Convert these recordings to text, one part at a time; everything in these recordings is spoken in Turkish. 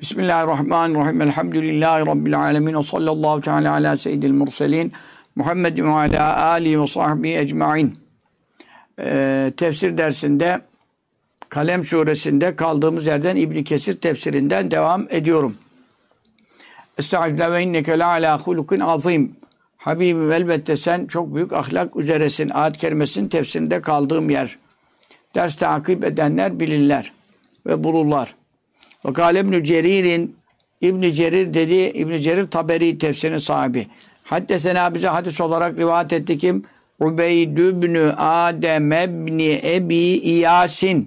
Bismillahirrahmanirrahim. Elhamdülillahi Rabbil alemin. Ve sallallahu teala ala seyyidil murselin. Muhammedin ve ala alihi ve sahbihi ecma'in. Tefsir dersinde Kalem suresinde kaldığımız yerden İbn Kesir tefsirinden devam ediyorum. Estağfirullah ve inneke la ala hulukin azim. Habibim elbette sen çok büyük ahlak üzeresin. Ayet kerimesinin tefsirinde kaldığım yer. Ders takip edenler bilirler ve bulurlar. Ve kâle İbn-i Cerir'in İbn-i Cerir dedi, İbn-i Cerir Taberi tefsirinin sahibi. Haddesena bize hadis olarak rivayet etti kim? Ubeyd ibn Adem ibn Ebi İyas'in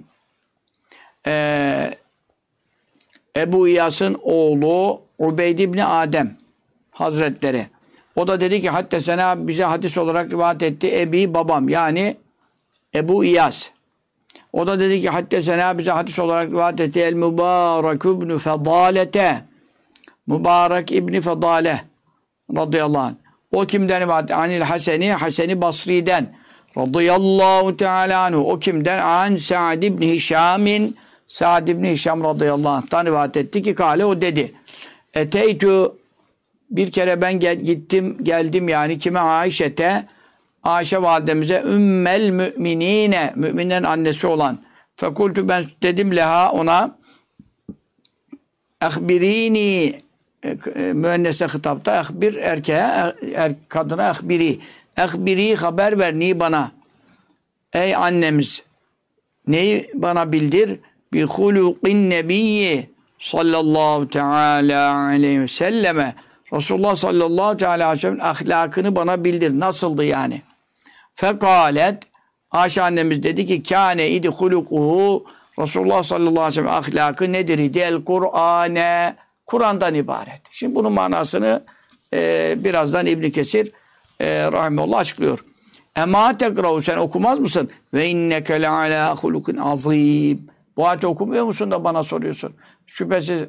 Ebu İyas'ın oğlu Ubeyd ibn Adem Hazretleri. O da dedi ki haddesena bize hadis olarak rivayet etti Ebi babam yani Ebu İyas. O da dedi ki haddesena bize hadis olarak rivayet etti el-Mübarek ibn Fedalete. Mübarek ibn Fedale radıyallahu anh. O kimden rivayet? Anil Haseni, Haseni Basri'den radıyallahu teala anhu. O kimden? An Sa'd ibn Hişam'in, Sa'd ibn Hişam radıyallahu anh'tan rivayet etti ki kâle o dedi. Eteytü bir kere ben geldim yani kime? Ayşe'te, Ayşe validemize ümmel müminine, müminlerin annesi olan. Fekultu ben dedim leha ona ehbirini müennese hitapta ehbir erkeğe kadına ehbiri haber ver ni bana ey annemiz neyi bana bildir bi hulukin nebiyyi sallallahu teala aleyhi ve selleme Resulullah sallallahu teala aleyhi ve sellem'in ahlakını bana bildir nasıldı yani. Fekalet Ayşe annemiz dedi ki kâne idi hulukuhu Resulullah sallallahu aleyhi ve sellem ahlakı nedir idi? El Kur'ane Kur'an'dan ibaret. Şimdi bunun manasını birazdan İbn Kesir rahimehullah açıklıyor. Ema tekrahu sen okumaz mısın? Ve inneke le ala hulukin azim. Bu ayeti okumuyor musun da bana soruyorsun? Şüphesiz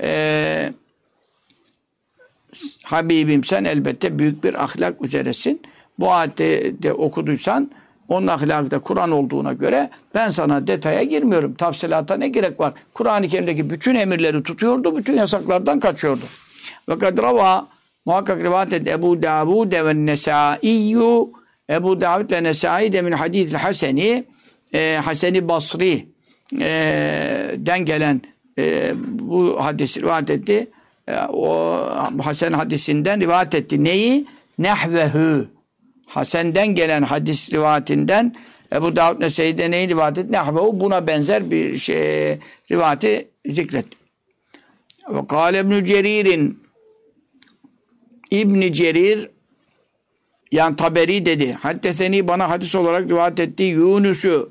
Habibim sen elbette büyük bir ahlak üzeresin. Bu ayette de okuduysan onun ahlakı da Kur'an olduğuna göre ben sana detaya girmiyorum. Tafsilata ne gerek var? Kur'an-ı Kerim'deki bütün emirleri tutuyordu, bütün yasaklardan kaçıyordu. Ve kadrava muhakkak rivayet etti Ebu Davud ve Nesai'yu Ebu Davud ve Nesai de min hadis-i Haseni Haseni Basri'den gelen bu hadisi rivayet etti. O Hasan hadisinden rivayet etti. Neyi? Nehvehü. Hasen'den gelen hadis rivayetinden Ebu Davud Nesai'de neyi rivayet etti? Nehvehu buna benzer bir rivayeti zikretti. Ve kâle İbn-i Cerir'in İbn-i Cerir yani Taberi dedi. Haddeseni bana hadis olarak rivayet etti. Yunus'u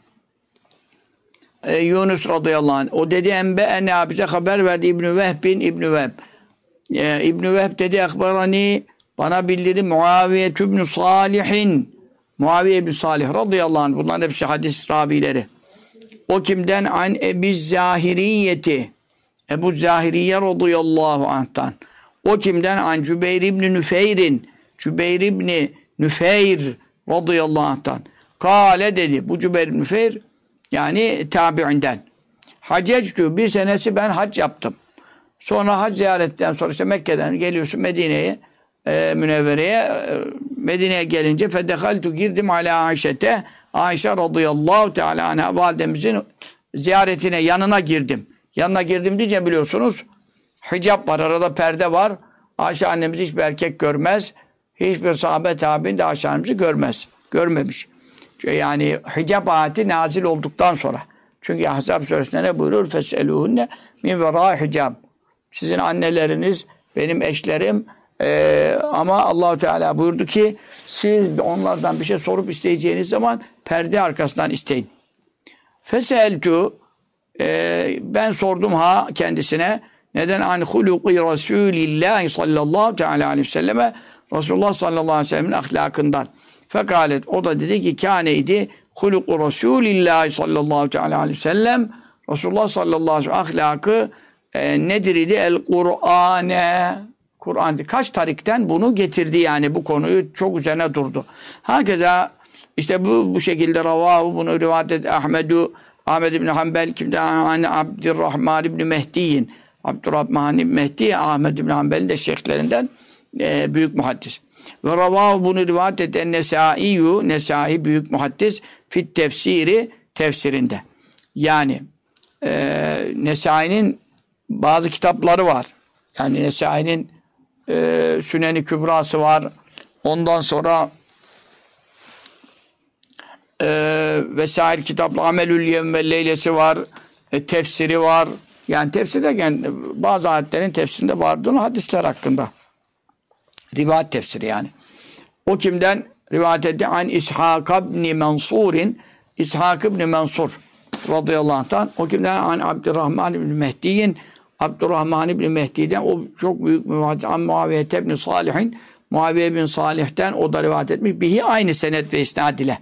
Yunus radıyallahu anh. O dedi enbe'ene bize haber verdi İbn-i Vehb'in İbn-i Vehb. İbn-i Vehb dedi akbarani bana bildirdi Muaviye ibn Salih'in Muaviye ibn Salih radıyallahu anh. Bunların hepsi hadis ravileri. O kimden? An Ebu Zahiriyeti Ebu Zahiriye radıyallahu anh'tan. O kimden? An Cübeyr ibn Nüfeyr'in Cübeyr ibn Nüfeyr radıyallahu anh'tan. Kale dedi. Bu Cübeyr ibn Nüfeyr yani tabi'inden. Hacectü bir senesi ben hac yaptım. Sonra hac ziyaretten sonra işte Mekke'den geliyorsun Medine'ye Münevvere'ye Medine'ye gelince fedehaltu girdim ala Ayşe'te Ayşe radıyallahu teala anha validemizin ziyaretine yanına girdim. Yanına girdim diyeceğim biliyorsunuz hicap var arada perde var. Ayşe annemiz hiçbir erkek görmez. Hiçbir sahabe tabi'in de Ayşe annemizi görmemiş. Yani hicap ayeti nazil olduktan sonra. Çünkü Ahzab suresinde ne buyurur? Fes'elûhunne min verâ hicab. Sizin anneleriniz, benim eşlerim ama Allah-u Teala buyurdu ki siz onlardan bir şey sorup isteyeceğiniz zaman perde arkasından isteyin. Feseltu ben sordum kendisine neden an huluki Resulillah sallallahu teala aleyhi ve selleme Resulullah sallallahu aleyhi ve sellem'in ahlakından. Fekalet o da dedi ki kâneydi huluku Resulillah sallallahu teala aleyhi ve sellem Resulullah sallallahu aleyhi ve sellem ahlakı nedir idi? El-Kur'ane Kur'an kaç tarikten bunu getirdi yani bu konuyu çok üzerine durdu. Hakeza işte bu şekilde ravahu bunu rivayet etti Ahmed ibn Hanbel kimden Abdurrahman ibn Mehdi'in Abdurrahman İbni Mehdi, Ahmed İbni Hanbel'in de şeyhlerinden büyük muhaddis. Ve ravahu, bunu rivayet eden Nesai'yu, Nesai büyük muhaddis, fit tefsiri, tefsirinde. Yani Nesai'nin bazı kitapları var. Yani Nesai'nin Sünen-i Kübrası var. Ondan sonra vesaire kitaplı Amelül Yevm ve Leylesi var. Tefsiri var. Yani tefsir derken bazı ayetlerin tefsirinde vardır hadisler hakkında. Rivayet tefsiri yani. O kimden rivayet etti? An İshak ibn Mansur'in, İshak ibn Mansur radıyallahu anh'tan. O kimden? An Abdurrahman ibn Mehdi'in, Abdurrahman ibn Mehdi'den, o çok büyük müvaddis. An Muaviye ibn Salih'in, Muaviye bin Salih'ten o da rivayet etmiş. Bihi aynı senet ve isnad ile.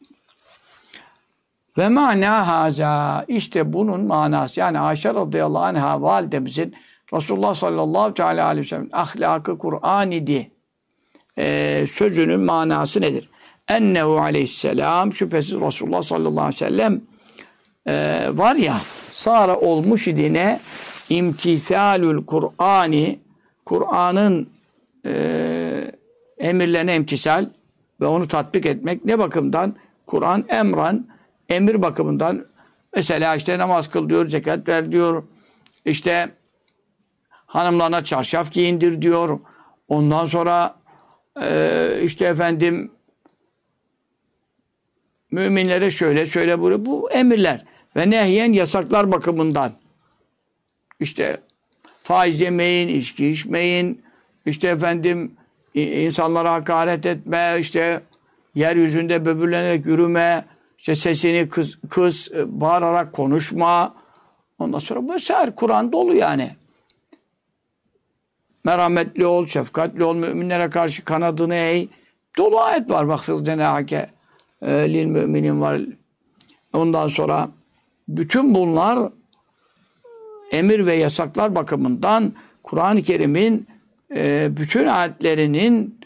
Ve mana haza, işte bunun manası, yani Ayşe radıyallahu anh'a validemizin Resulullah sallallahu teala aleyhi ve sellem ahlakı Kur'an idi sözünün manası nedir? Ennehu aleyhisselam, şüphesiz Resulullah sallallahu aleyhi ve sellem var ya, sara olmuş idine imtisalül Kur'ani, Kur'an'ın emirlerine imtisal ve onu tatbik etmek ne bakımdan? Kur'an emran, emir bakımından, mesela işte namaz kıl diyor, zekat ver diyor, işte hanımlarına çarşaf giyindir diyor. Ondan sonra işte efendim müminlere şöyle şöyle bu emirler ve nehyen yasaklar bakımından. İşte faiz yemeyin, içki içmeyin, işte efendim insanlara hakaret etme, işte yeryüzünde böbürlenerek yürüme, işte sesini kız bağırarak konuşma. Ondan sonra vesaire Kur'an dolu yani. Merhametli ol, şefkatli ol, müminlere karşı kanadını eğ. Dolu ayet var. Vakfız cenahake lil müminin var. Ondan sonra bütün bunlar emir ve yasaklar bakımından Kur'an-ı Kerim'in bütün ayetlerinin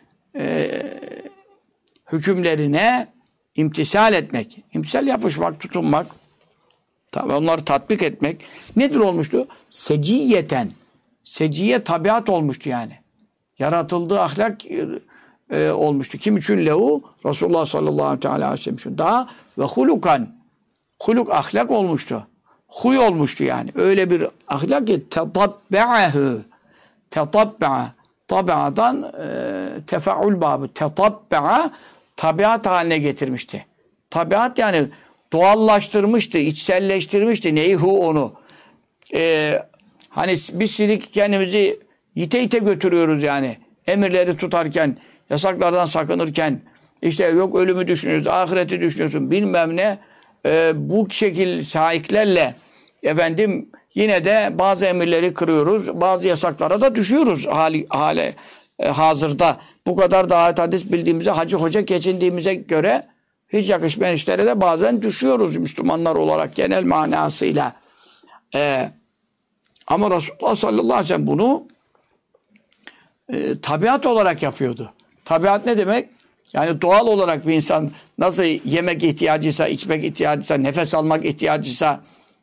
hükümlerine imtisal etmek. İmtisal yapışmak, tutunmak. Tabii onları tatbik etmek. Nedir olmuştu? Seciyeten. Seciye tabiat olmuştu yani. Yaratıldığı ahlak olmuştu. Kim için lehu? Resulullah sallallahu aleyhi ve sellem için. Daha ve hulukan. Huluk ahlak olmuştu. Huy olmuştu yani. Öyle bir ahlak ki tetabbe'ahu. Tetabbe'a. Tabiadan tefaül babı. Tetabbe'a tabiat haline getirmişti. Tabiat yani doğallaştırmıştı, içselleştirmişti. Neyi? Onu. Hani biz şimdi kendimizi yite yite götürüyoruz yani. Emirleri tutarken, yasaklardan sakınırken, işte yok ölümü düşünüyorsun, ahireti düşünüyorsun, bilmem ne. Bu şekil sahiplerle efendim yine de bazı emirleri kırıyoruz, bazı yasaklara da düşüyoruz hali hazırda. Bu kadar da ayet hadis bildiğimize, hacı hoca geçindiğimize göre hiç yakışmayan işlere de bazen düşüyoruz Müslümanlar olarak genel manasıyla. Ama Resulullah sallallahu aleyhi ve sellem bunu tabiat olarak yapıyordu. Tabiat ne demek? Yani doğal olarak bir insan nasıl yemek ihtiyacıysa, içmek ihtiyacıysa, nefes almak ihtiyacıysa,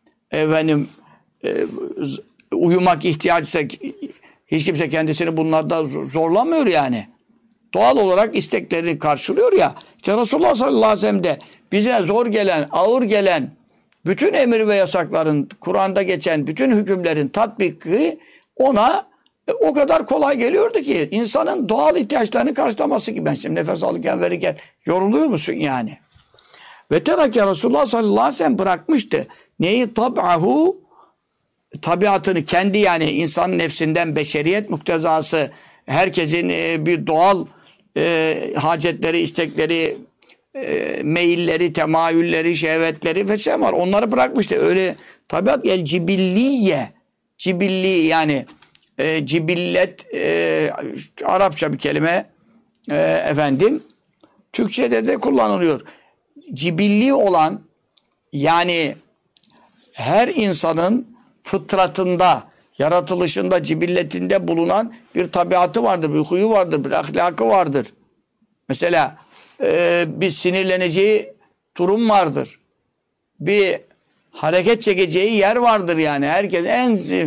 uyumak ihtiyacıysa hiç kimse kendisini bunlarda zorlamıyor yani. Doğal olarak isteklerini karşılıyor ya. İşte Resulullah sallallahu aleyhi ve sellem de bize zor gelen, ağır gelen bütün emir ve yasakların, Kur'an'da geçen bütün hükümlerin tatbiki ona o kadar kolay geliyordu ki insanın doğal ihtiyaçlarını karşılaması gibi. Ben şimdi nefes alırken verirken yoruluyor musun yani? Ve terake Resulullah sallallahu aleyhi ve sellem bırakmıştı. Neyi? Tab'ahu, tabiatını, kendi yani insanın nefsinden beşeriyet muktezası, herkesin bir doğal hacetleri, istekleri, meyilleri, temayülleri, şehvetleri vesaire var. Onları bırakmıştı. Öyle tabiat el cibilliye, cibilli yani cibillet Arapça bir kelime efendim Türkçe'de de kullanılıyor. Cibilli olan yani her insanın fıtratında, yaratılışında, cibilletinde bulunan bir tabiatı vardır, bir huyu vardır, bir ahlakı vardır. Mesela bir sinirleneceği durum vardır. Bir hareket çekeceği yer vardır yani. Herkes en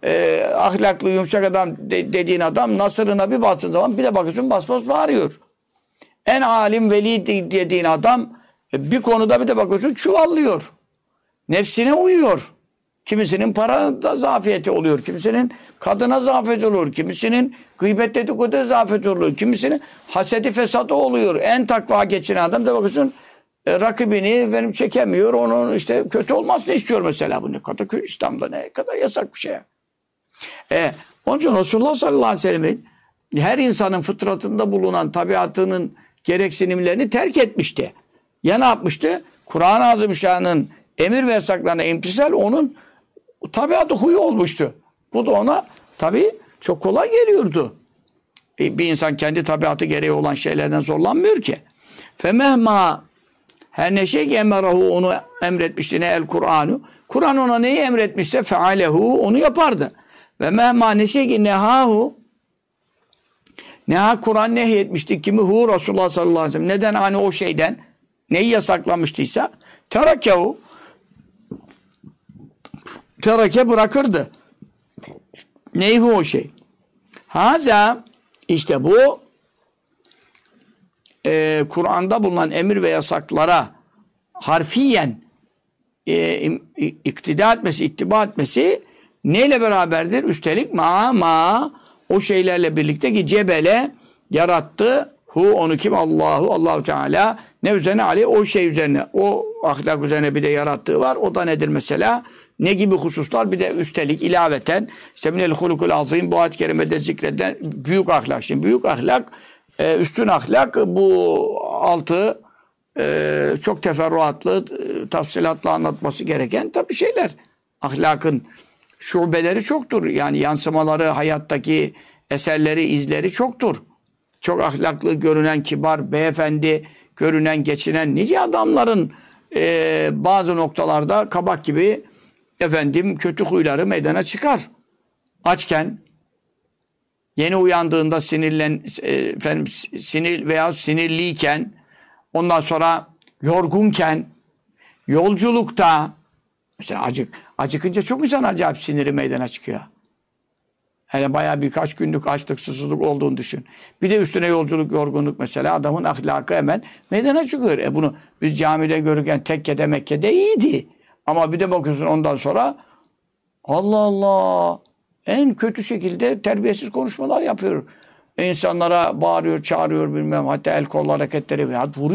ahlaklı, yumuşak adam dediğin adam nasırına bir bastığın zaman bir de bakıyorsun bas bas bağırıyor. En alim veli dediğin adam bir konuda bir de bakıyorsun çuvallıyor. Nefsine uyuyor. Kimisinin parada zafiyeti oluyor. Kimisinin kadına zafiyet olur. Kimisinin gıybet dedikodu zafiyet olur. Kimisinin hasedi fesadı oluyor. En takva geçinen adam da bakıyorsun rakibini benim çekemiyor. Onun işte kötü olmasını istiyor mesela. Bu ne kadar İslam'da ne kadar yasak bir şey. Onun için Resulullah sallallahu aleyhi ve sellem'in her insanın fıtratında bulunan tabiatının gereksinimlerini terk etmişti. Ya ne yapmıştı? Kur'an-ı Azimüşşan'ın emir ve yasaklarına imtisal onun tabiatı huyu olmuştu. Bu da ona tabii çok kolay geliyordu. Bir insan kendi tabiatı gereği olan şeylerden zorlanmıyor ki. Femehma her ne şey ki emerahu onu emretmişti ne el Kur'anu. Kur'an ona neyi emretmişse fealehu onu yapardı. Ve mehma ne şey ki nehahu neha Kur'an nehyetmişti kimi hu Resulullah sallallahu aleyhi ve sellem. Neden hani o şeyden neyi yasaklamıştıysa terakehu tereke bırakırdı. Neyhu o şey? Haza işte bu Kur'an'da bulunan emir ve yasaklara harfiyen iktida etmesi, ittiba etmesi neyle beraberdir? Üstelik ma o şeylerle birlikte ki cebele yarattı. Onu kim? Allahu Teala ne üzerine ali o şey üzerine o ahlak üzerine bir de yarattığı var. O da nedir mesela? Ne gibi hususlar? Bir de üstelik ilaveten işte minel hulukul azim bu ayet-i kerimede zikredilen büyük ahlak. Şimdi büyük ahlak üstün ahlak bu altı çok teferruatlı tafsilatla anlatması gereken tabii şeyler. Ahlakın şubeleri çoktur. Yani yansımaları, hayattaki eserleri, izleri çoktur. Çok ahlaklı görünen, kibar, beyefendi görünen, geçinen nice adamların bazı noktalarda kabak gibi kötü huyları meydana çıkar. Açken, yeni uyandığında sinir veya sinirliyken, ondan sonra yorgunken, yolculukta, mesela acıkınca çok insan acayip siniri meydana çıkıyor. Hele bayağı birkaç günlük açlık, susuzluk olduğunu düşün. Bir de üstüne yolculuk, yorgunluk mesela adamın ahlakı hemen meydana çıkıyor. Bunu biz camide görürken tekkede, Mekke'de iyiydi. Ama bir de bakıyorsun ondan sonra Allah Allah en kötü şekilde terbiyesiz konuşmalar yapıyor. İnsanlara bağırıyor, çağırıyor bilmem hatta el kol hareketleri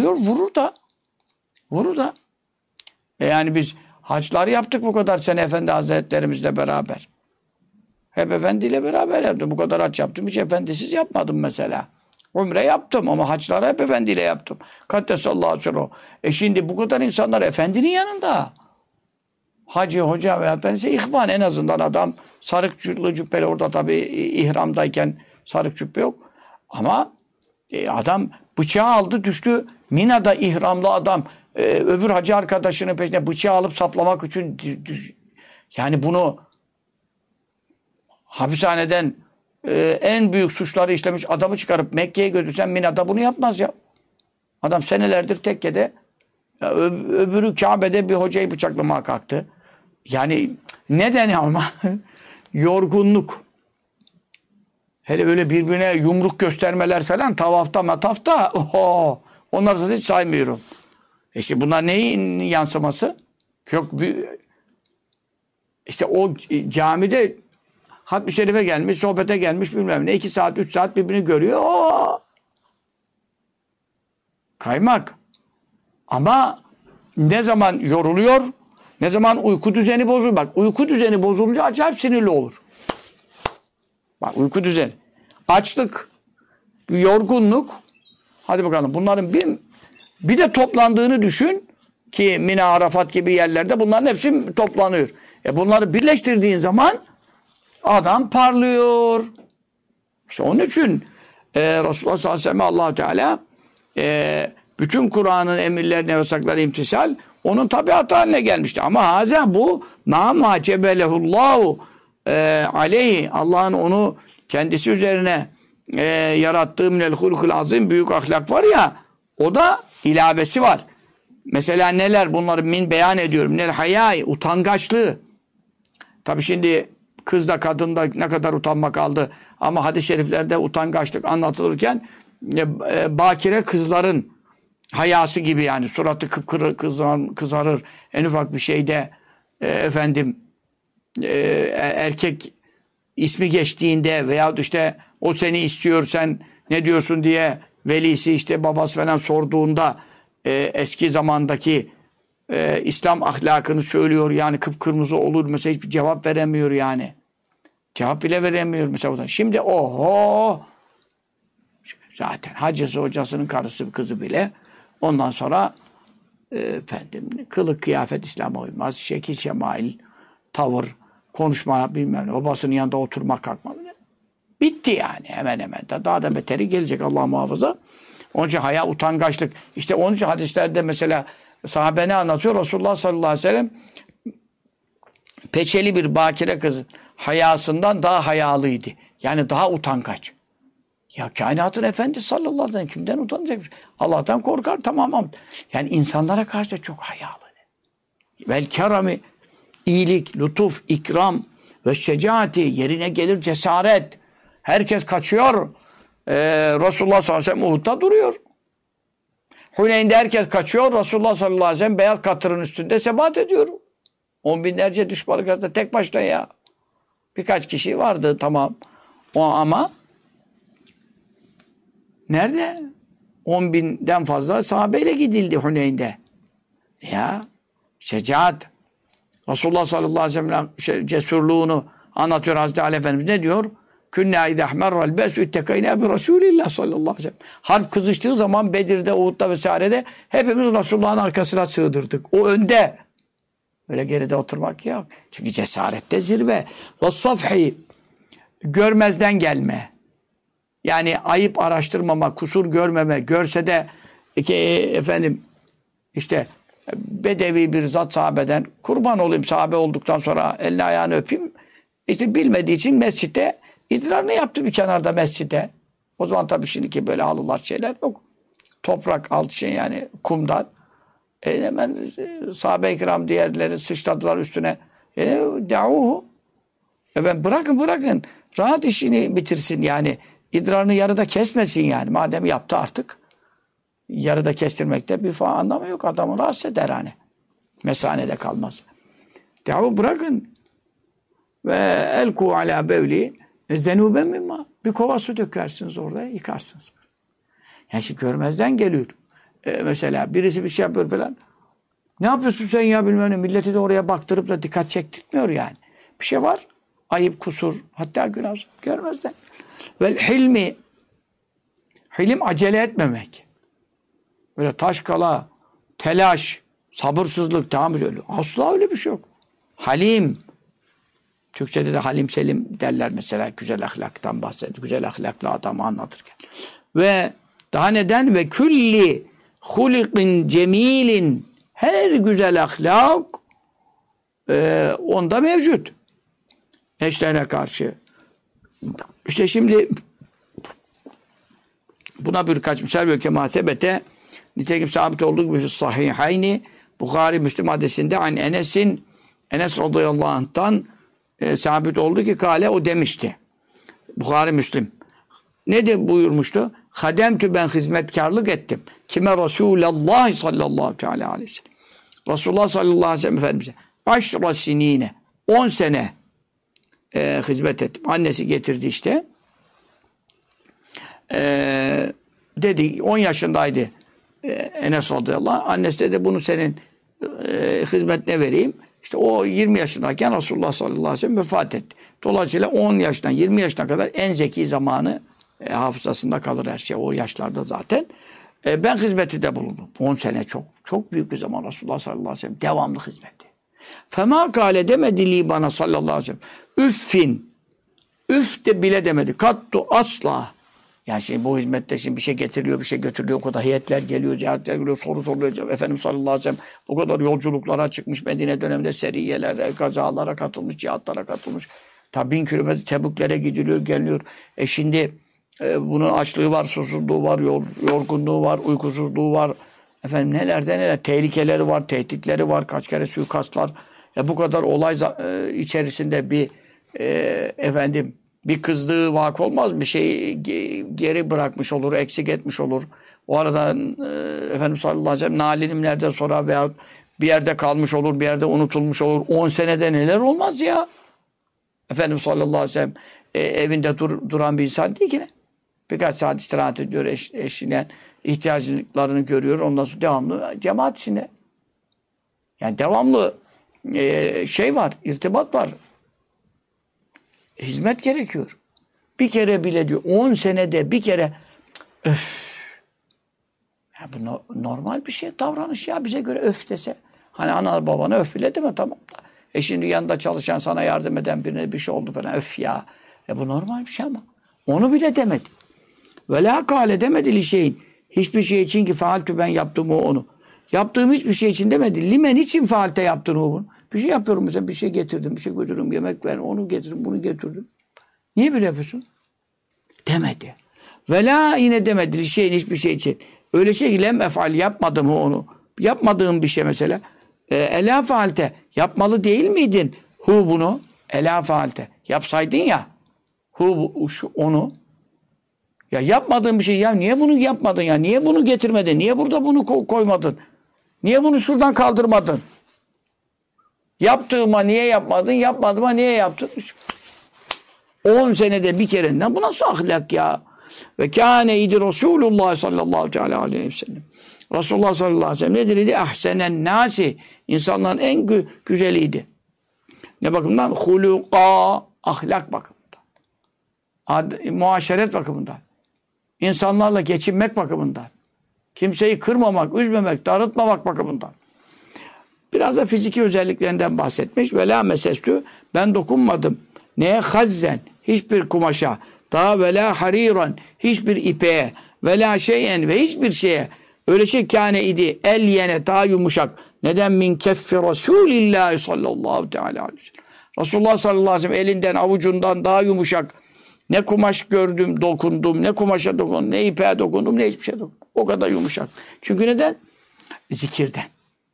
vurur da. Yani biz haçlar yaptık bu kadar sene Efendi Hazretlerimizle beraber. Hep efendiyle beraber yaptım. Bu kadar haç yaptım. Hiç efendisiz yapmadım mesela. Umre yaptım ama haçları hep efendiyle yaptım. Kaddesallahu aleyhi. Şimdi bu kadar insanlar efendinin yanında. Hacı, hoca veyahut da ise ihvan en azından adam sarık cübbeli orada tabii ihramdayken sarık cübbe yok. Ama adam bıçağı aldı düştü. Mina'da ihramlı adam öbür hacı arkadaşının peşine bıçağı alıp saplamak için yani bunu hapishaneden en büyük suçları işlemiş adamı çıkarıp Mekke'ye götürsen Mina'da bunu yapmaz ya. Adam senelerdir tekkede öbürü Kabe'de bir hocayı bıçaklamaya kalktı. Yani neden ama? Yorgunluk. Hele böyle birbirine yumruk göstermeler falan tavafta matafta onları zaten hiç saymıyorum. İşte bunlar neyin yansıması? İşte o camide Hatmi Şerif'e gelmiş, sohbete gelmiş bilmem ne. 2 saat, 3 saat birbirini görüyor. Kaymak. Ama ne zaman yoruluyor, ne zaman uyku düzeni bozulur. Bak uyku düzeni bozulunca acayip sinirli olur. Bak uyku düzeni. Açlık, yorgunluk. Hadi bakalım bunların bir de toplandığını düşün ki Mina, Arafat gibi yerlerde bunların hepsi toplanıyor. Bunları birleştirdiğin zaman adam parlıyor. İşte onun için Resulullah sallallahu aleyhi ve sellem Allah-u Teala bütün Kur'an'ın emirlerine ve yasaklarına imtisal onun tabiatı haline gelmişti. Ama haza bu ma cebelehullahu aleyhi Allah'ın onu kendisi üzerine yarattığı minel hulukul azim büyük ahlak var ya o da ilavesi var. Mesela neler bunları beyan ediyorum. Minel hayai utangaçlığı. Tabii şimdi kızda kadında ne kadar utanma kaldı. Ama hadis-i şeriflerde utangaçlık anlatılırken bakire kızların hayası gibi yani suratı kıpkırı kızarır. En ufak bir şeyde erkek ismi geçtiğinde veyahut işte o seni istiyor sen ne diyorsun diye velisi işte babası falan sorduğunda eski zamandaki İslam ahlakını söylüyor yani kıpkırmızı olur mesela hiçbir cevap veremiyor yani. Cevap bile veremiyor mesela. Şimdi oho zaten hacısı hocasının karısı kızı bile ondan sonra kılık kıyafet İslam'a uymaz. Şekil şemail tavır konuşma bilmem ne babasının yanında oturmak kalkma. Bitti yani hemen hemen. Daha da beteri gelecek Allah muhafaza. Onun için haya utangaçlık. İşte onun için hadislerde mesela sahabe ne anlatıyor? Resulullah sallallahu aleyhi ve sellem peçeli bir bakire kız hayasından daha hayalıydı. Yani daha utangaç. Ya kainatın efendisi sallallahu aleyhi ve sellem kimden utanacakmış? Allah'tan korkar tamam. Yani insanlara karşı çok hayalı. Vel kerami iyilik, lütuf, ikram ve şecaati yerine gelir cesaret. Herkes kaçıyor. Resulullah sallallahu aleyhi ve sellem Uhud'da duruyor. Huneyn'de herkes kaçıyor. Resulullah sallallahu aleyhi ve sellem beyaz katırın üstünde sebat ediyor. 10 binlerce düşmanı karşısında tek başına ya. Birkaç kişi vardı tamam. Ama nerede? 10 binden fazla sahabeyle gidildi Huneyn'de. Ya şecaat. Resulullah sallallahu aleyhi ve sellem cesurluğunu anlatıyor Hazreti Ali Efendimiz. Ne diyor? Künne idahmerrel besu ittekayna bi Resulillah sallallahu aleyhi ve sellem. Harp kızıştığı zaman Bedir'de, Uhud'da vesairede hepimiz Resulullah'ın arkasına sığdırdık. O önde. Öyle geride oturmak yok. Çünkü cesarette zirve. Ve safhi görmezden gelme. Yani ayıp araştırmama, kusur görmeme, görse de işte bedevi bir zat sahabeden kurban olayım sahabe olduktan sonra elini ayağını öpeyim. İşte bilmediği için mescitte idrarını yaptı bir kenarda mescide. O zaman tabii şimdiki böyle halılar şeyler yok. Toprak altı şey yani kumdan. Hemen sahabe-i kiram diğerleri sıçradılar üstüne. Da'uhu. Efendim bırakın. Rahat işini bitirsin yani. İdrarını yarıda kesmesin yani. Madem yaptı artık. Yarıda kestirmekte bir anlamı yok. Adamı rahatsız eder hani. Mesanede kalmaz. Da'uhu bırakın. Ve elku ala bevli zenuben mimma. Bir kova su dökersiniz orada yıkarsınız. Yani şimdi görmezden geliyor. Mesela birisi bir şey yapıyor falan. Ne yapıyorsun sen ya bilmem ne. Milleti de oraya baktırıp da dikkat çektirtmiyor yani. Bir şey var. Ayıp, kusur, hatta günah görmezden. Vel hilmi. Hilim acele etmemek. Böyle taş kala, telaş, sabırsızlık tamam öyle. Asla öyle bir şey yok. Halim. Türkçede de halim selim derler mesela. Güzel ahlaktan bahsediyor. Güzel ahlaklı adamı anlatırken. Ve daha neden? Ve külli hulikin cemilin her güzel ahlak onda mevcut. Eşlerine karşı. İşte şimdi buna birkaç misal veriyor ki muhasebete nitekim sabit olduğu gibi sahihayni Bukhari Müslim hadisinde an Enes radıyallahu anh'tan sabit oldu ki kale o demişti. Bukhari Müslim. Ne de buyurmuştu? Hademtü ben hizmetkarlık ettim. Kime Resulullah sallallahu aleyhi ve sellem. Resulullah sallallahu aleyhi ve sellem Efendimiz'e. Aşra sinine. 10 sene hizmet ettim. Annesi getirdi işte. Dedi 10 yaşındaydı Enes radıyallahu anh. Annesi dedi bunu senin hizmetine vereyim. İşte o 20 yaşındayken Resulullah sallallahu aleyhi ve sellem vefat etti. Dolayısıyla 10 yaştan 20 yaşına kadar en zeki zamanı hafızasında kalır her şey. O yaşlarda zaten. Ben hizmeti de bulundum. 10 sene çok büyük bir zaman Resulullah sallallahu aleyhi ve sellem. Devamlı hizmeti. Fema kâle demedi li bana sallallahu aleyhi ve sellem. Üffin. Üf de bile demedi. Kattu asla. Yani şimdi bu hizmette şimdi bir şey getiriliyor, bir şey götürülüyor. O kadar heyetler geliyor, ziyaretler geliyor, soru soruluyor. Efendimiz sallallahu aleyhi ve sellem bu kadar yolculuklara çıkmış. Medine döneminde seriyelere, gazalara katılmış, cihatlara katılmış. Tabi 1000 kilometre Tebüklere gidiliyor, geliniyor. Şimdi bunun açlığı var, susuzluğu var, yorgunluğu var, uykusuzluğu var. Efendim neler, tehlikeleri var, tehditleri var, kaç kere suikastlar. Bu kadar olay içerisinde bir efendim bir kızdığı vakı olmaz. Bir şey geri bırakmış olur, eksik etmiş olur. O arada Efendimiz sallallahu aleyhi ve sellem nalinimlerden sonra veya bir yerde kalmış olur, bir yerde unutulmuş olur. 10 senede neler olmaz ya. Efendimiz sallallahu aleyhi ve sellem evinde duran bir insan değil ki. Birkaç saat istirahat ediyor, eşine ihtiyaçlarını görüyor. Ondan sonra devamlı cemaat içinde. Yani devamlı şey var, irtibat var. Hizmet gerekiyor. Bir kere bile diyor, 10 senede bir kere öf. Ya bu normal bir şey, davranış ya. Bize göre öf dese. Hani ana babana öf bile deme, tamam da. Şimdi yanında çalışan, sana yardım eden birine bir şey oldu falan. Öf ya. Bu normal bir şey ama. Onu bile demedi. Ve la kâle demedi li şeyin. Hiçbir şey için ki faaltü ben yaptım onu. Yaptığım hiçbir şey için demedi. Limen için faalte yaptın o bunu. Bir şey yapıyorum mesela, bir şey getirdim, bir şey götürürüm, yemek ver, onu getirdim, bunu getirdim. Niye böyle yapıyorsun? Demedi. Ve la yine demedi li şeyin hiçbir şey için. Öyle şey ki lem efal yapmadım onu. Yapmadığım bir şey mesela. Ela faalte. Yapmalı değil miydin? Hu bunu. Ela faalte. Yapsaydın ya. Hu onu. Ya yapmadığın bir şey ya. Niye bunu yapmadın ya? Niye bunu getirmedin? Niye burada bunu koymadın? Niye bunu şuradan kaldırmadın? Yaptığıma niye yapmadın? Yapmadığıma niye yaptın? 10 senede bir kerenden bu nasıl ahlak ya? Ve kâne idi Resulullah sallallahu aleyhi ve sellem. Resulullah sallallahu aleyhi ve sellem nedir idi? Ahsenen nasi. İnsanların en güzeliydi. Ne bakımdan? Huluka. Ahlak bakımından. Muaşeret bakımından. İnsanlarla geçinmek bakımından. Kimseyi kırmamak, üzmemek, darıtmamak bakımından. Biraz da fiziki özelliklerinden bahsetmiş. Ve la mesestü. Ben dokunmadım. Neye? Hazzen. Hiçbir kumaşa. Daha ve la hariran. Hiçbir ipeğe. Ve la şeyen. Ve hiçbir şeye. Öyle şey kâne idi. El yene daha yumuşak. Neden? Min keffi Resulillahi sallallahu aleyhi ve sellem. Resulullah sallallahu aleyhi ve sellem elinden, avucundan daha yumuşak. Ne kumaş gördüm, dokundum. Ne kumaşa dokundum. Ne ipeğe dokundum. Ne hiçbir şey dokundum. O kadar yumuşak. Çünkü neden? Zikirden.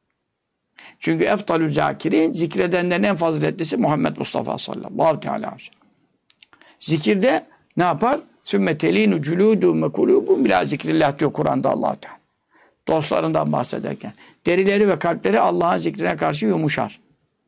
Çünkü eftalü zakirin, zikredenlerin en faziletlisi Muhammed Mustafa sallallahu aleyhi ve sellem. Zikirde ne yapar? Sümme telinu culudum ve kulubum bila zikrillah diyor Kur'an'da Allah Teala. Dostlarından bahsederken. Derileri ve kalpleri Allah'ın zikrine karşı yumuşar.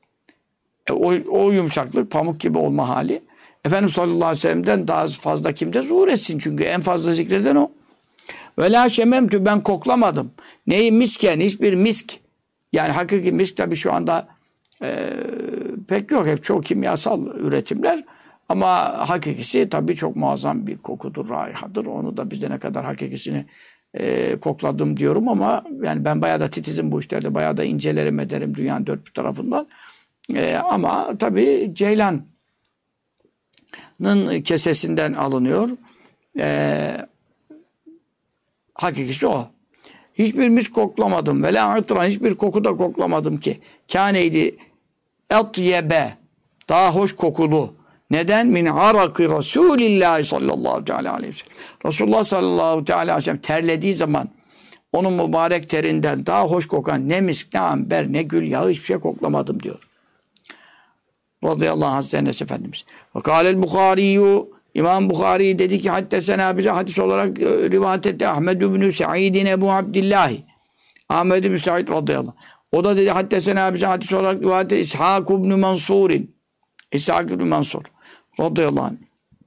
O yumuşaklık pamuk gibi olma hali. Efendimiz sallallahu aleyhi ve sellem'den daha fazla kimde zuhur etsin. Çünkü en fazla zikreden o. Ve la şememtü ben koklamadım. Neyi misken? Hiçbir misk. Yani hakiki misk tabii şu anda pek yok. Hep çok kimyasal üretimler. Ama hakikisi tabii çok muazzam bir kokudur, raihadır. Onu da bizde ne kadar hakikisini kokladım diyorum ama yani ben bayağı da titizim bu işlerde. Bayağı da incelerim ederim dünyanın dört bir tarafından. Ama tabii ceylanın kesesinden alınıyor. Hakikisi o. Hiçbir mis koklamadım. Ve la ıtran, hiçbir koku da koklamadım ki. Kâneydi etyebe, daha hoş kokulu. Neden? Min arakı Resulillahi sallallahu aleyhi ve sellem. Resulullah sallallahu aleyhi ve sellem terlediği zaman onun mübarek terinden daha hoş kokan ne misk, ne amber, ne gül yağı hiçbir şey koklamadım diyor. Radıyallahu anh Hazretleri Efendimiz. Ve kâlel Bukhariyyû, İmam Bukhari dedi ki haddesena bize hadis olarak rivayet etti Ahmed ibn Sa'id'in Ebu Abdillah. Ahmed ibn Sa'id radıyallahu anh. O da dedi haddesena bize hadis olarak rivayet etti İshak ibn Mansur'in. İshak ibn Mansur radıyallahu anh.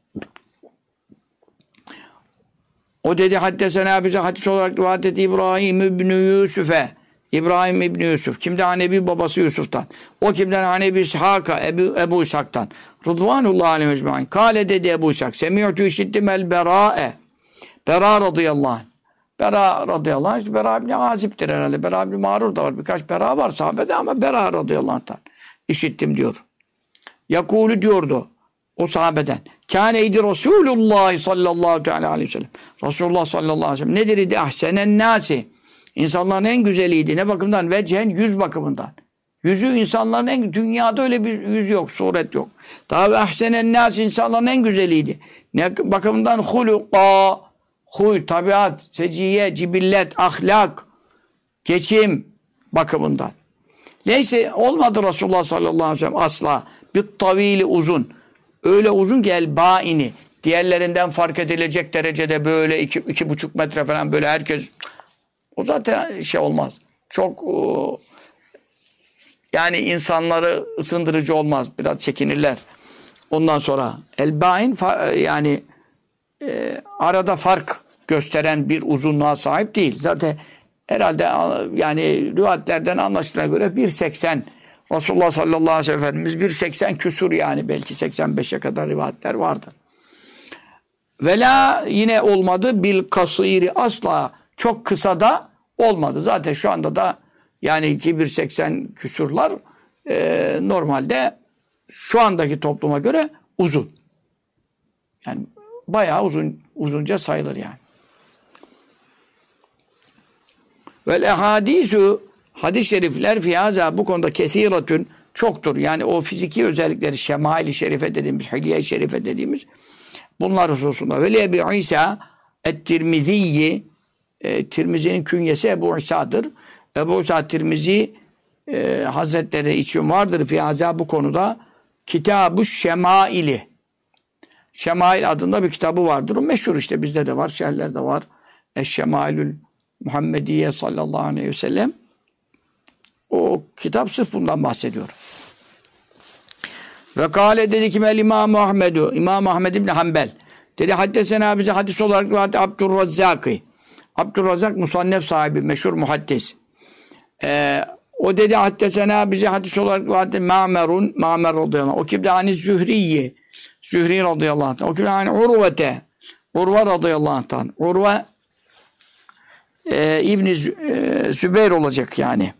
O dedi haddesena bize hadis olarak rivayet etti İbrahim ibn Yusuf'e. İbrahim İbni Yusuf. Kimden? Hanebi babası Yusuf'tan. O kimden? Hanebi İshak'a, Ebu İshak'tan. Rıdvanullahi aleyhi ecmaîn. Kâle dedi Ebu İshak. Semi'tü işittim el berâe. Bera radıyallahu anh. Bera radıyallahu anh. İşte Bera İbni Azib'tir herhalde. Bera İbni Mağrur da var. Birkaç Bera var sahabede ama Bera radıyallahu anh'tan. İşittim diyor. Yakûlü diyordu. O sahabeden. Kâneydi Resulullah sallallahu aleyhi ve sellem. Resulullah sallallahu aleyhi ve sellem. Nedir idi? Ahsenen nâsi. İnsanların en güzeliydi. Ne bakımdan? Vecehen yüz bakımından. Yüzü insanların en... Dünyada öyle bir yüz yok, suret yok. Daha ve ahsenen nâs insanların en güzeliydi. Ne bakımdan? Huluka, huy, tabiat, seciye, cibillet, ahlak, geçim bakımından. Neyse olmadı Resulullah sallallahu aleyhi ve sellem asla. Bir tavili uzun. Öyle uzun ki el-bâini. Diğerlerinden fark edilecek derecede böyle 2,5 metre falan böyle herkes. O zaten şey olmaz. Çok yani insanları ısındırıcı olmaz. Biraz çekinirler. Ondan sonra el-bâin yani arada fark gösteren bir uzunluğa sahip değil. Zaten herhalde yani rivayetlerden anlaşıldığına göre 1,80 Resulullah sallallahu aleyhi ve sellem Efendimiz 1,80 küsur yani belki 85'e kadar rivayetler vardı. Vela yine olmadı bil kasiri asla çok kısa da olmadı. Zaten şu anda da yani 1,80 küsurlar normalde şu andaki topluma göre uzun. Yani bayağı uzunca sayılır yani. Vel ehadisu hadis-i şerifler fiyaza bu konuda kesiratün çoktur. Yani o fiziki özellikleri şemail-i şerife dediğimiz, hilye-i şerife dediğimiz bunlar hususunda. Ve Ebu İsa et-Tirmizi'yi Tirmizi'nin künyesi Ebu İsa'dır. Ebu İsa Tirmizi Hazretleri için vardır fiyaza bu konuda Kitab-ı Şemaili. Şemail adında bir kitabı vardır. O meşhur işte bizde de var, şerhlerde var. Eş-Şemailül Muhammediye sallallahu aleyhi ve sellem. O kitap sırf bundan bahsediyor. Ve kâle dedi ki İmam Ahmedu, İmam Ahmed İbni Hanbel. Dedi haddesena bize hadis olarak rivayet Abdurrazzak'ı. Abdurrazzak musannef sahibi, meşhur muhaddis. O dedi haddesena bize hadis olarak rivayet Ma'mer radıyallahu anh. O kimde hani Zühri'yi. Zühri radıyallahu anh. O kimde hani Urvete. Urva radıyallahu anh'tan. Urva İbni Zübeyir olacak yani.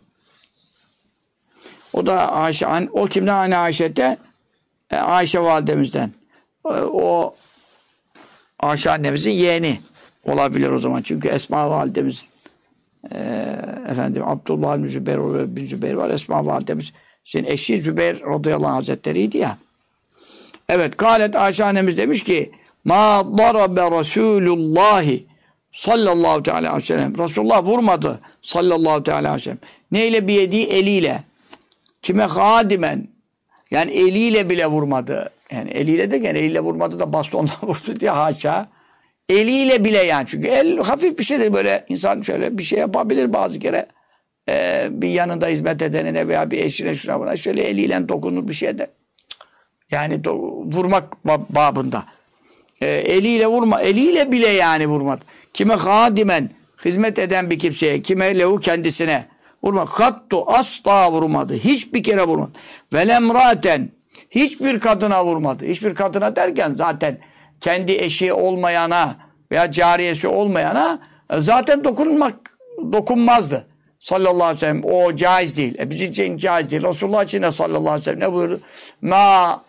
O da Ayşe, o kimden hani Ayşe'de Ayşe validemizden. O Ayşe annemizin yeğeni olabilir o zaman. Çünkü Esma validemiz efendim Abdullah bin Zübeyir var. Esma validemiz senin eşi Zübeyir radıyallahu anh hazretleriydi ya. Evet, kâlet Ayşe annemiz demiş ki ma darabe Resulullahi sallallahu teala aleyhi ve sellem. Resulullah vurmadı sallallahu teala aleyhi ve sellem. Neyle bir yediği eliyle. Kime hadimen. Yani eliyle bile vurmadı. Yani eliyle de gene eliyle vurmadı da bastonla vurdu diye haşa. Eliyle bile yani. Çünkü el hafif bir şeydir böyle. İnsan şöyle bir şey yapabilir bazı kere. Bir yanında hizmet edenine veya bir eşine şuna buna şöyle eliyle dokunur bir şey de. Yani vurmak babında. Eliyle vurma. Eliyle bile yani vurmadı. Kime hadimen. Hizmet eden bir kimseye. Kime lehu kendisine. Vurma. Kattu asla vurmadı. Hiçbir kere vurmadı. Velemraten. Hiçbir kadına vurmadı. Hiçbir kadına derken zaten kendi eşi olmayana veya cariyesi olmayana zaten dokunmazdı. Sallallahu aleyhi ve sellem. O caiz değil. Biz için caiz değil. Resulullah için de sallallahu aleyhi ve sellem ne buyurdu? Ma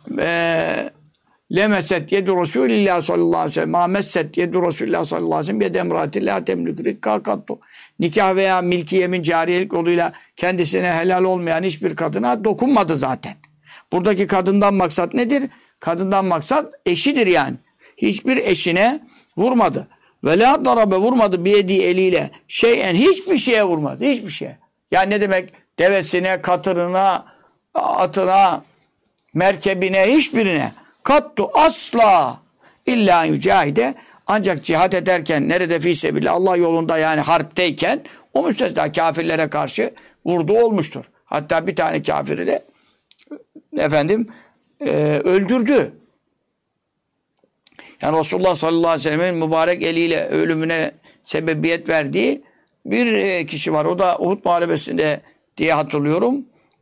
lemeset yedu Resulillah sallallahu aleyhi ve sellem. Ma messet yedu Resulillah sallallahu aleyhi ve sellem. Yedemrati la temlük kakattu. Nikah veya milki yemin cariyelik yoluyla kendisine helal olmayan hiçbir kadına dokunmadı zaten. Buradaki kadından maksat nedir? Kadından maksat eşidir yani. Hiçbir eşine vurmadı. Ve la darabe vurmadı biyedi eliyle. Şeyen hiçbir şeye vurmadı. Hiçbir şeye. Yani ne demek? Devesine, katırına, atına, merkebine, hiçbirine. Kattu asla illa yücahide. Ancak cihat ederken nerede fîsebillah Allah yolunda yani harpteyken o müstesna kafirlere karşı vurduğu olmuştur. Hatta bir tane kafiri de öldürdü. Yani Resulullah sallallahu aleyhi ve sellem'in mübarek eliyle ölümüne sebebiyet verdiği bir kişi var. O da Uhud Muharebesi'nde diye hatırlıyorum.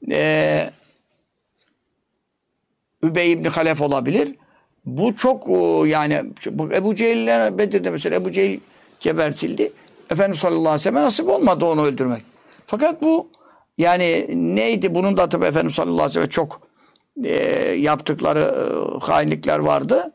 Übey ibn Halef olabilir. Bu çok yani Ebu Cehil'ler Bedir'de mesela Ebu Cehil gebertildi. Efendimiz sallallahu aleyhi ve sellem nasip olmadı onu öldürmek. Fakat bu yani neydi? Bunun da tabii Efendimiz sallallahu aleyhi ve sellem çok yaptıkları hainlikler vardı.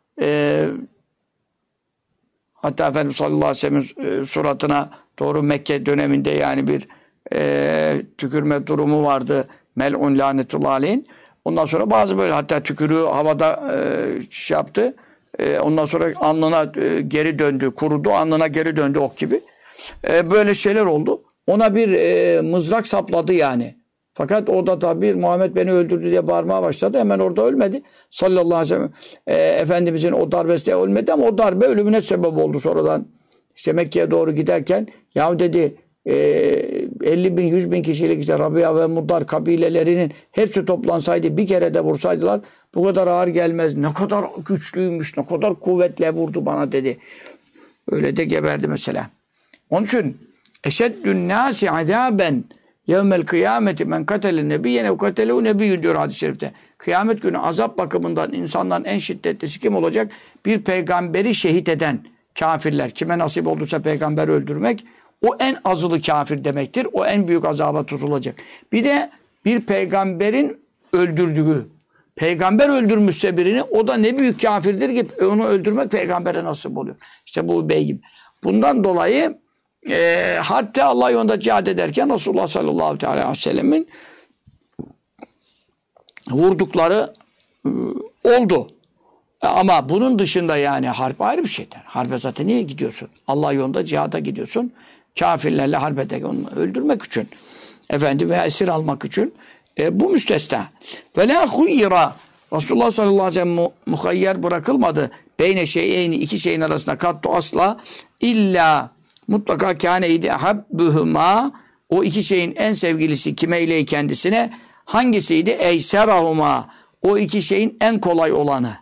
Hatta Efendimiz sallallahu aleyhi ve sellem'in suratına doğru Mekke döneminde yani bir tükürme durumu vardı. Mel'un lanetullahi aleyhin. Ondan sonra bazı böyle hatta tükürüğü havada şey yaptı. Ondan sonra alnına geri döndü. Kurudu. Alnına geri döndü ok gibi. Böyle şeyler oldu. Ona bir mızrak sapladı yani. Fakat o da tabii Muhammed beni öldürdü diye bağırmaya başladı. Hemen orada ölmedi. Sallallahu aleyhi ve sellem Efendimizin o darbesiyle ölmedi ama o darbe ölümüne sebep oldu sonradan. İşte Mekke'ye doğru giderken ya dedi 50 bin 100 bin kişilik işte Rabia ve Mudar kabilelerinin hepsi toplansaydı bir kere de vursaydılar bu kadar ağır gelmez. Ne kadar güçlüymüş, ne kadar kuvvetle vurdu bana dedi. Öyle de geberdi mesela. Onun için eşeddün nâsi azâben yevmel kıyameti men katele nebiyyen ev katelehu nebiyyün diyor hadis-i şerifte. Kıyamet günü azap bakımından insanların en şiddetlisi kim olacak? Bir peygamberi şehit eden kafirler. Kime nasip olduysa peygamber öldürmek o en azılı kafir demektir. O en büyük azaba tutulacak. Bir de bir peygamberin öldürdüğü. Peygamber öldürmüşse birini o da ne büyük kafirdir ki onu öldürmek peygambere nasip oluyor. İşte bu bey gibi. Bundan dolayı hatta Allah yolunda cihad ederken Resulullah sallallahu aleyhi ve sellemin vurdukları oldu. Ama bunun dışında yani harp ayrı bir şeydir. Harbe zaten niye gidiyorsun? Allah yolunda cihada gidiyorsun. Kafirlerle harbede onu öldürmek için. Efendim veya esir almak için. Bu müstesna. Ve la huyyira. Resulullah sallallahu aleyhi ve sellem muhayyer bırakılmadı. Beyne şeyeyni iki şeyin arasında kattu asla illa mutlaka kâneydi habbuhuma o iki şeyin en sevgilisi kime ile kendisine hangisiydi? Eyserahuma o iki şeyin en kolay olanı.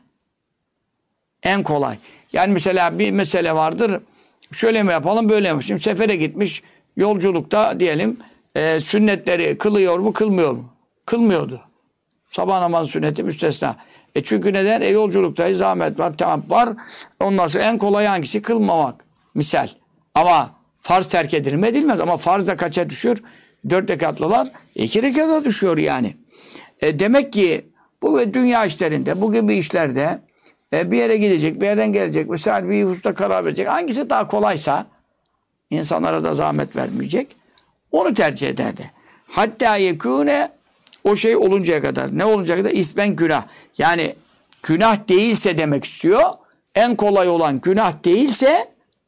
En kolay. Yani mesela bir mesele vardır. Şöyle mi yapalım böyle mi yapalım? Şimdi sefere gitmiş yolculukta diyelim sünnetleri kılıyor mu kılmıyor mu? Kılmıyordu. Sabah namazı sünneti müstesna. Çünkü neden? Yolculuktayız, zahmet var, taap var. Ondan sonra en kolay hangisi? Kılmamak. Misal. Ama farz terk edilir mi? Edilmez. Ama farz da kaça düşüyor? 4 rekatlılar 2 rekata düşüyor yani. Demek ki bu dünya işlerinde, bu gibi işlerde bir yere gidecek, bir yerden gelecek, mesela bir hususta karar verecek. Hangisi daha kolaysa insanlara da zahmet vermeyecek. Onu tercih ederdi. Hatta yekûne o şey oluncaya kadar. Ne oluncaya kadar? İsmen günah. Yani günah değilse demek istiyor. En kolay olan günah değilse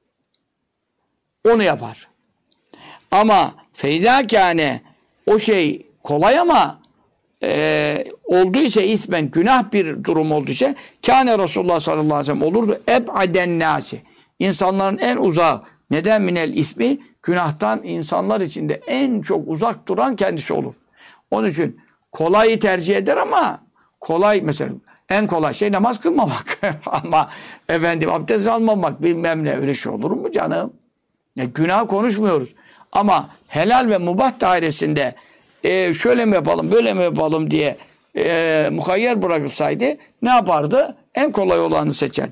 onu yapar. Ama feyzâkâne o şey kolay ama olduysa ismen günah bir durum olduysa kâne Resulullah sallallahu aleyhi ve sellem olurdu eb'aden nâsi. İnsanların en uzağı. Neden minel ismi? Günahtan insanlar içinde en çok uzak duran kendisi olur. Onun için kolayı tercih eder ama kolay mesela en kolay şey namaz kılmamak. Ama efendim abdest almamak bilmem ne öyle şey olur mu canım? Günah konuşmuyoruz. Ama helal ve mubah dairesinde şöyle mi yapalım böyle mi yapalım diye muhayyer bırakılsaydı ne yapardı? En kolay olanı seçer.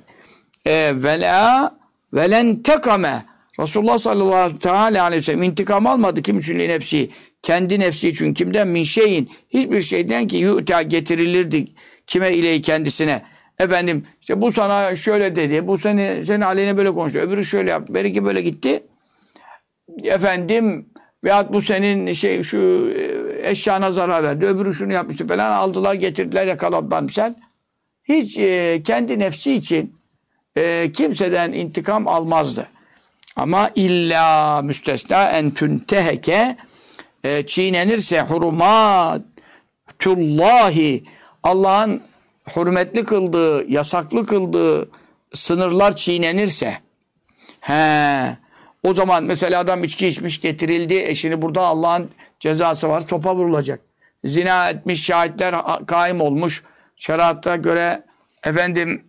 Velen tekame Resulullah sallallahu aleyhi ve sellem intikam almadı kim için nefsi kendi nefsi için kimden min şeyin hiçbir şeyden ki yu'ta getirilirdi kime ile kendisine efendim işte bu sana şöyle dedi bu senin aleyhine böyle konuştu öbürü şöyle yaptı belki böyle gitti efendim veyahut bu senin şu eşyana zarar verdi öbürü şunu yapmıştı falan aldılar getirdiler yakaladılar misal hiç kendi nefsi için kimseden intikam almazdı. Ama illa müstesna en tünteheke çiğnenirse hurumatullahi Allah'ın hürmetli kıldığı, yasaklı kıldığı sınırlar çiğnenirse o zaman mesela adam içki içmiş getirildi eşini burada Allah'ın cezası var sopa vurulacak. Zina etmiş şahitler kaim olmuş şeriatta göre efendim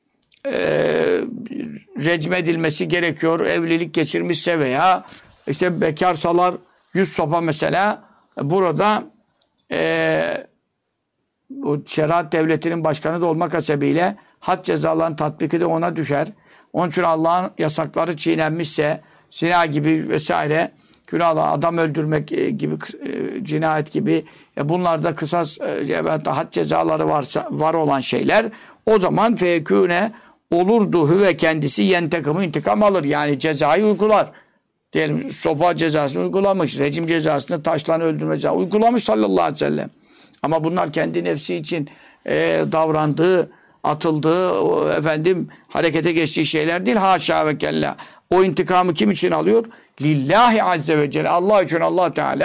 recmedilmesi gerekiyor. Evlilik geçirmişse veya işte bekarsalar 100 sopa mesela burada bu şeriat devletinin başkanı da olmak hasebiyle had cezalarının tatbiki de ona düşer. Onun için Allah'ın yasakları çiğnenmişse zina gibi vesaire günahlar adam öldürmek gibi cinayet gibi bunlar da kısas had cezaları var olan şeyler o zaman fekûne olurdu hüve kendisi yentekımı intikam alır. Yani cezayı uygular. Diyelim sopa cezasını uygulamış. Rejim cezasını taşla öldürme cezasını uygulamış sallallahu aleyhi ve sellem. Ama bunlar kendi nefsi için davrandığı, atıldığı, efendim harekete geçtiği şeyler değil. Haşa ve kella. O intikamı kim için alıyor? Lillahi azze ve celle. Allah için Allah Teala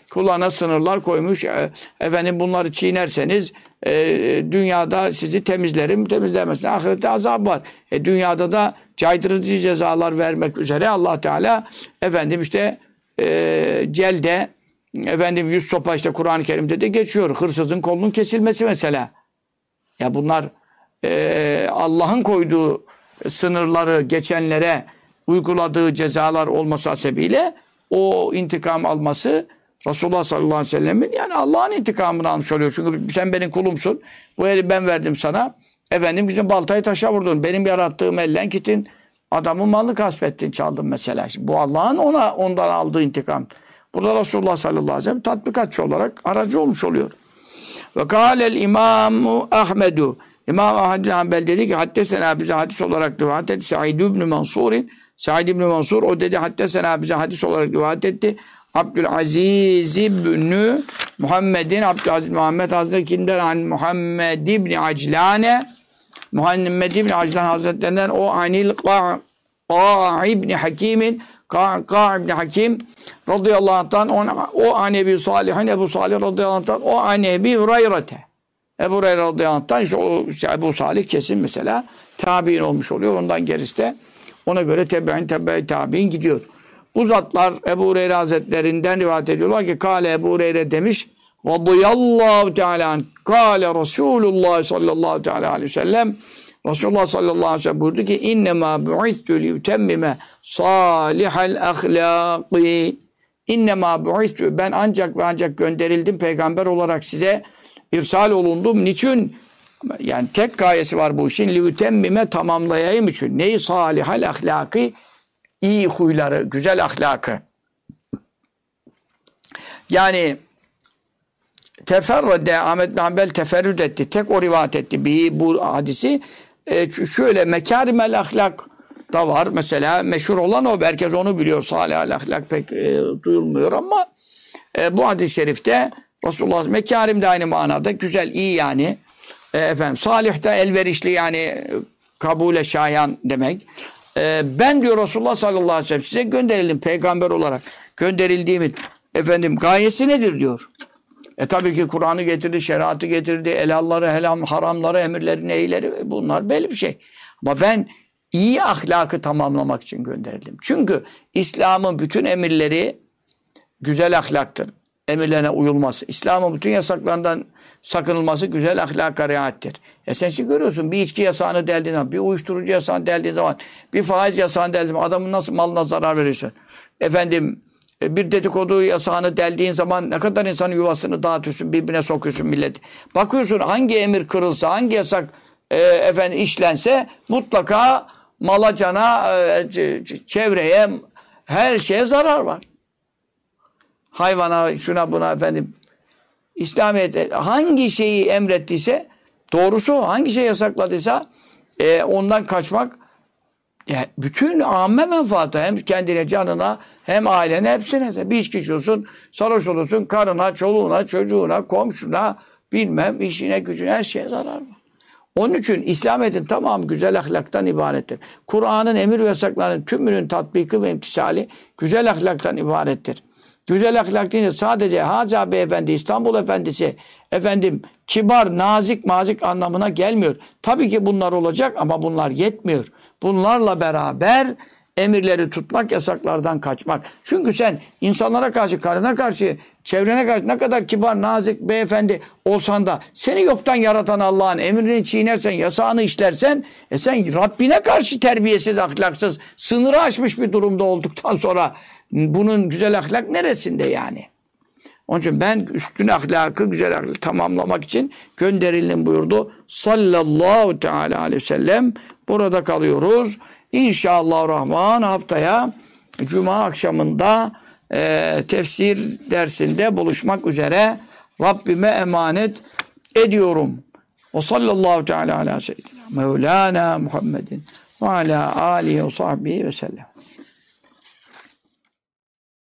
kulağına sınırlar koymuş. Efendim bunları çiğnerseniz dünyada sizi temizlerim, temizlemezsiniz. Ahirette azap var. Dünyada da caydırıcı cezalar vermek üzere Allah Teala efendim işte celde efendim 100 sopa işte Kur'an-ı Kerim'de de geçiyor. Hırsızın kolunun kesilmesi mesela. Ya bunlar Allah'ın koyduğu sınırları geçenlere uyguladığı cezalar olması hasebiyle o intikam alması Resulullah sallallahu aleyhi ve sellemin yani Allah'ın intikamını almış oluyor. Çünkü sen benim kulumsun. Bu eli ben verdim sana. Efendim bizim baltayı taşa vurdun. Benim yarattığım ellen gittin. Adamın malını gasp ettin, çaldın mesela. Şimdi bu Allah'ın ondan aldığı intikam. Burada Resulullah sallallahu aleyhi ve sellem tatbikatçı olarak aracı olmuş oluyor. Ve kâlel İmam Ahmedu. İmam Ahmed bin Hanbel dedi ki haddesena bize hadis olarak rivayet etti. Said ibn Mansur'in. Said ibn Mansur o dedi haddesena bize hadis olarak rivayet etti. Abdülaziz ibn Muhammed'in Abdülaziz Muhammed Hazretleri kimden? Muhammed ibn Aclane. Muhammed ibn Aclan Hazretlerinden o anil Qa'a ibn Hakim'in Qa'a ibn Hakim radıyallahu anh'tan o an Ebu Salih'in Ebu Salih radıyallahu anh'tan o an Ebu Hureyre'te Ebu Hureyre radıyallahu anh'tan işte Ebu Salih kesin mesela tabi'in olmuş oluyor. Ondan gerisi de ona göre tabi'in gidiyor. Bu zatlar Ebu Hureyre Hazretlerinden rivayet ediyorlar ki Kale Ebu Hureyre demiş radıyallahu teala anh Kale Resulullah sallallahu teala aleyhi ve sellem Resulullah sallallahu aleyhi ve sellem buyurdu ki İnnemâ bu'istü liyutemmime salihal ahlâki İnnemâ bu'istü ben ancak ve ancak gönderildim peygamber olarak size irsal olundum. Niçin? Yani tek gayesi var bu işin. Liyutemmime tamamlayayım için. Neyi? Salihal ahlâki iyi huyları, güzel ahlakı. Yani teferrüde Ahmed bin Hanbel teferrüd etti. Tek o rivayet etti bu hadisi. Şöyle mekârimel ahlak da var. Mesela meşhur olan o. Herkes onu biliyor. Salihal ahlak pek duyulmuyor ama bu hadis-i şerifte Resulullah mekârim de aynı manada. Güzel, iyi yani. Efendim salih de elverişli yani kabule şayan demek. Ben diyor Resulullah sallallahu aleyhi ve sellem size gönderildim peygamber olarak. Gönderildiğimin efendim gayesi nedir diyor. Tabii ki Kur'an'ı getirdi, şeriatı getirdi, helalları, haramları, emirleri, neyleri bunlar belli bir şey. Ama ben iyi ahlakı tamamlamak için gönderildim. Çünkü İslam'ın bütün emirleri güzel ahlaktır. Emirlerine uyulması. İslam'ın bütün yasaklarından sakınılması güzel ahlaka riayettir. Sen şimdi görüyorsun bir içki yasağını deldiğin zaman, bir uyuşturucu yasağını deldiğin zaman, bir faiz yasağını deldiğin zaman adamın nasıl malına zarar veriyorsun? Efendim bir dedikodu yasağını deldiğin zaman ne kadar insanın yuvasını dağıtıyorsun, birbirine sokuyorsun milleti. Bakıyorsun hangi emir kırılsa, hangi yasak efendim işlense mutlaka mala, cana, çevreye, her şeye zarar var. Hayvana, şuna buna efendim. İslamiyet hangi şeyi emrettiyse doğrusu hangi şey yasakladıysa ondan kaçmak bütün amme menfaatı hem kendine, canına hem ailene hepsine. Bir içki içiyorsun, sarhoş olursun, karına, çoluğuna, çocuğuna, komşuna, bilmem işine, gücüne her şeye zarar var. Onun için İslamiyet'in tamamı güzel ahlaktan ibarettir. Kur'an'ın emir ve yasaklarının tümünün tatbiki ve imtisali güzel ahlaktan ibarettir. Güzel ahlak deyince sadece Haca Beyefendi, İstanbul Efendisi, efendim kibar, nazik, mazik anlamına gelmiyor. Tabii ki bunlar olacak ama bunlar yetmiyor. Bunlarla beraber emirleri tutmak, yasaklardan kaçmak. Çünkü sen insanlara karşı, karına karşı, çevrene karşı ne kadar kibar, nazik, beyefendi olsan da seni yoktan yaratan Allah'ın emrini çiğnersen, yasağını işlersen sen Rabbine karşı terbiyesiz, ahlaksız, sınırı aşmış bir durumda olduktan sonra bunun güzel ahlak neresinde yani? Onun için ben üstün ahlakı, güzel ahlakı tamamlamak için gönderildim buyurdu. Sallallahu teala aleyhi ve sellem. Burada kalıyoruz. İnşallah Rahman haftaya Cuma akşamında tefsir dersinde buluşmak üzere Rabbime emanet ediyorum. Ve sallallahu teala ala seyyidina Mevlana Muhammedin ve ala alihi ve sahbihi ve sellem.